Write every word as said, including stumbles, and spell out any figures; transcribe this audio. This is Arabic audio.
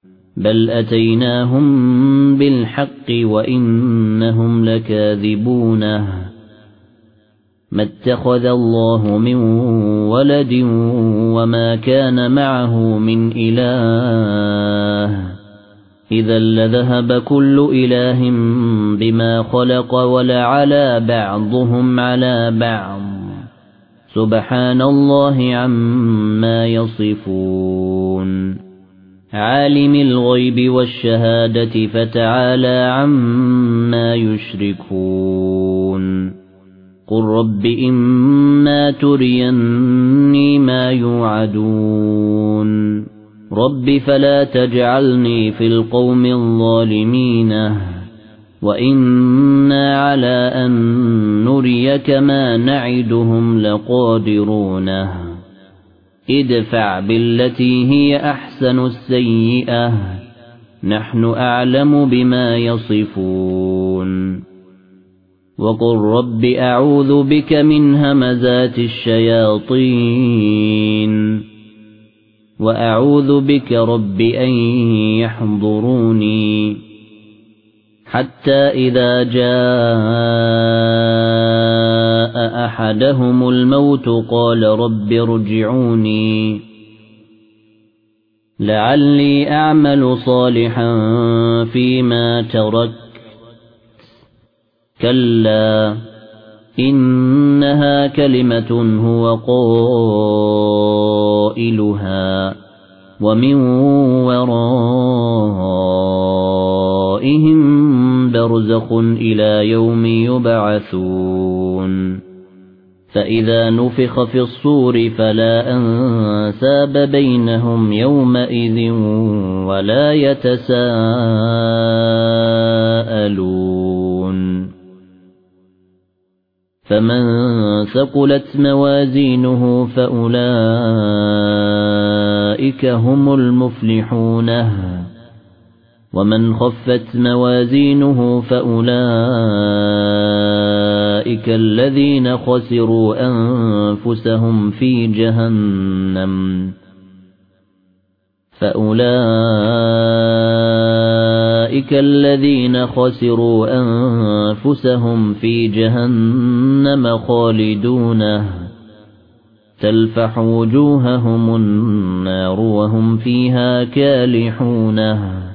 بل أتيناهم بالحق وإنهم لكاذبون ما اتخذ الله من ولد وما كان معه من إله إذا لذهب كل إله بما خلق ولعلى بعضهم على بعض سبحان الله عما يصفون عالم الغيب والشهادة فتعالى عما يشركون قل رب إما تريني ما يوعدون رب فلا تجعلني في القوم الظالمين وإنا على أن نريك ما نعدهم لقادرون ادفع بالتي هي أحسن السيئة نحن أعلم بما يصفون وقل رب أعوذ بك من همزات الشياطين وأعوذ بك رب أن يحضروني حتى إذا جاء أحدهم الموت قال رب ارجعوني لعلي أعمل صالحا فيما تركت كلا إنها كلمة هو قائلها ومن ورائهم برزخ إلى يوم يبعثون فإذا نفخ في الصور فلا أنساب بينهم يومئذ ولا يتساءلون فمن ثقلت موازينه فأولئك هم المفلحون ومن خفت موازينه فأولئك الذين خسروا أنفسهم في جهنم فأولئك الذين خسروا أنفسهم في جهنم خالدون تلفح وجوههم النار وهم فيها كالحون